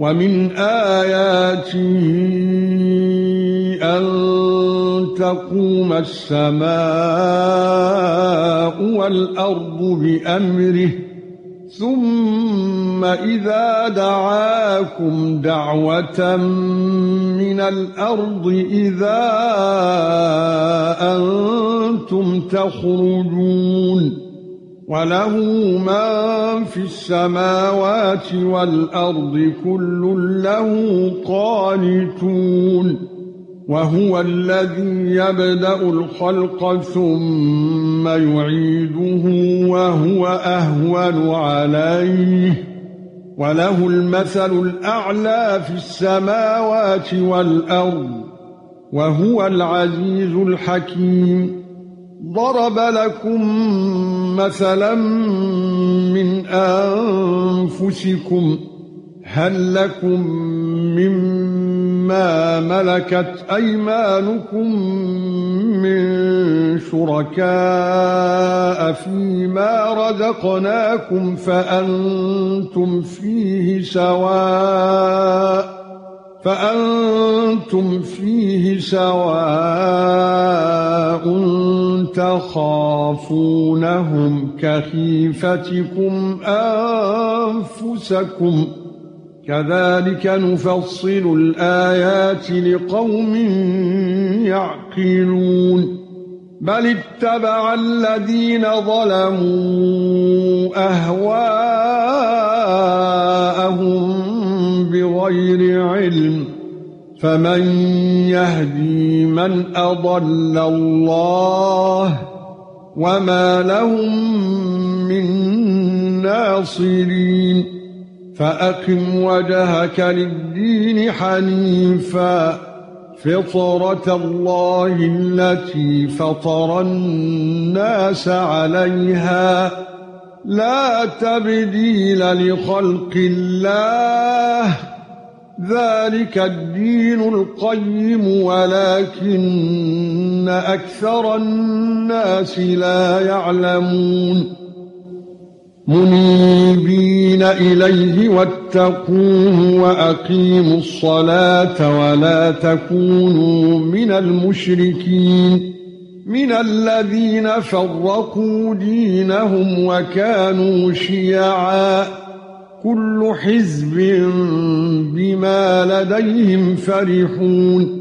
ومن آياته أن تقوم السماء والأرض بأمره ثم إذا دعاكم دعوة من الأرض إذا أنتم تخرجون وله من في السماوات والأرض كل له قانتون وهو الذي يبدأ الخلق ثم يعيده وهو أهون عليه وله المثل الأعلى في السماوات والأرض وهو العزيز الحكيم ضرب لكم مثلا من أنفسكم هل لكم مما ملكت أيمانكم من شركاء فيما رزقناكم فأنتم فيه سواء تخافونهم كخيفتكم أنفسكم كذلك نفصل الآيات لقوم يعقلون بل اتبع الذين ظلموا أهواءهم بغير علم فمن يهدي من أضل الله وما لهم من ناصرين فأقم وجهك للدين حنيفا فطرة الله التي فطر الناس عليها لا تبديل لخلق الله ذلك الدين القيم ولكن أكثر الناس لا يعلمون منيبين إليه واتقوه وأقيموا الصلاة ولا تكونوا من المشركين من الذين فرقوا دينهم وكانوا شيعا كل حزب بما لديهم فرحون